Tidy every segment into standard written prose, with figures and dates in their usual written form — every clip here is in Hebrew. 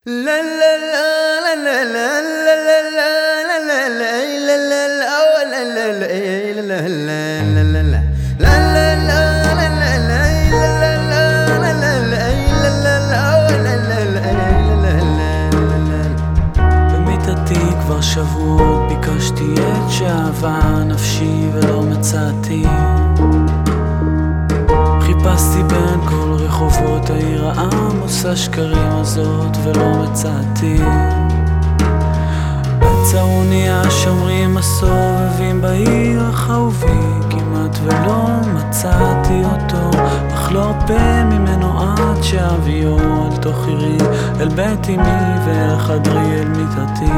במיטתי כבר שבועות ביקשתי את שאהבה נפשי ולא מצאתי. חיפשתי בין כל רחובות העיר העמוס השקרים הזאת ולא מצאתי. בצרוני השומרים הסובבים בעיר החובי כמעט ולא מצאתי אותו, אך לא הרבה ממנו עד שאביו אל תוך עירי, אל בית אמי ואל חדרי אל מיטתי.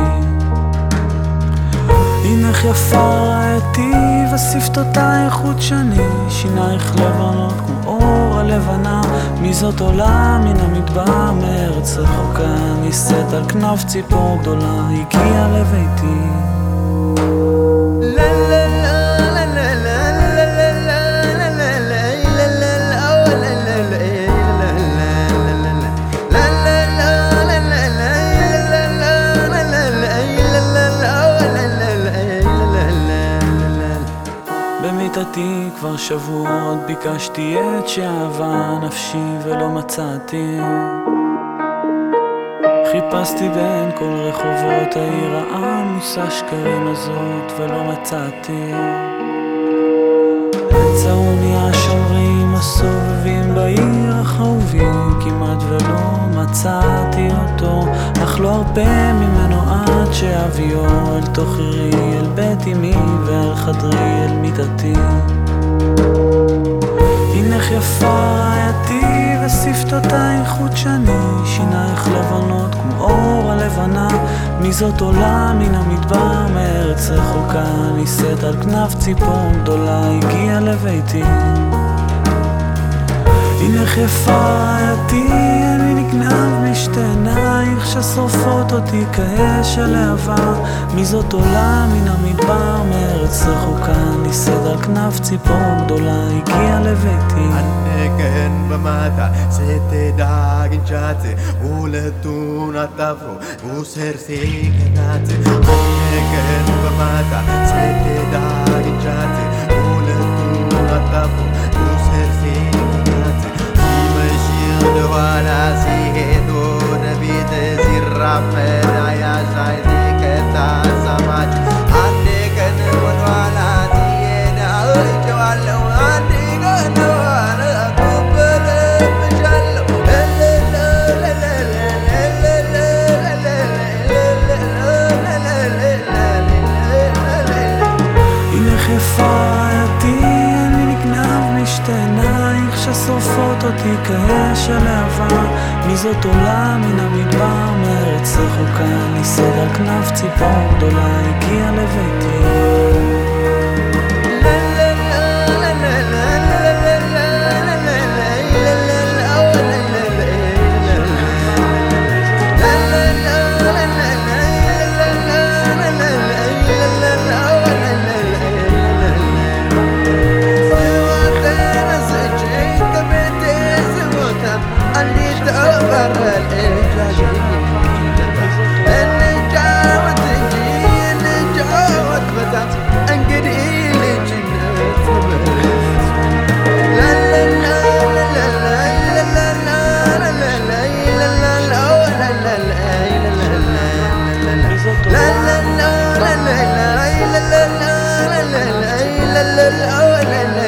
הנך יפה ראיתי ושפתותייך חוט שני, שינייך לבנות כמו אור הלבנה. מי זאת עולה מן המדבר מארץ רחוקה, נישאת על כנף ציפור גדולה, הגיעה לביתי. במיטתי כבר שבועות ביקשתי את שאהבה נפשי ולא מצאתי. חיפשתי בין כל רחובות העיר העמוס השקרים הזאת ולא מצאתי. בצרוני השומרים הסובבים בעיר החובים כמעט ולא מצאתי אותו, אך לא הרבה ממנו עד שאביו אל תוך עירי, אל בית אמי ואל חדרי אל מיטתי. הנך יפה רעייתי ושפתותייך חוט שני, שינייך לבנות כמו אור הלבנה. מי זאת עולה מן המדבר מארץ רחוקה, נישאת על כנף ציפור גדולה, הגיעה לביתי. הנך יפה רעייתי, אני נגנב משתי עינייך ששורפות אותי כאש הלהבה. מי זאת עולה מן המדבר מארץ רחוקה, נישאת על כנף ציפור גדולה, הגיעה לביתי. አንገን በማታ ስትዳግንቻት ሁለቱን አጣፍሮ ውስር ሲከታት። አንገን በማታ ስትዳግንቻት ሁለቱን አጣፍሮ ውስር ሲከታት። ሲመሽ ወደኋላ ሲሄድ ወደ ቤት ሲራመድ አያሻይ ሲከታ ሰማች። አንድ ቀን ወደኋላ ሲሄድ አይቼዋለሁ፣ አንድ ቀን ששורפות אותי כאש הלהבה. מי זאת עולה מן המדבר מארץ רחוקה, נישאת על כנף ציפור גדולה, הגיעה לביתי. la la la la la la la la la la la la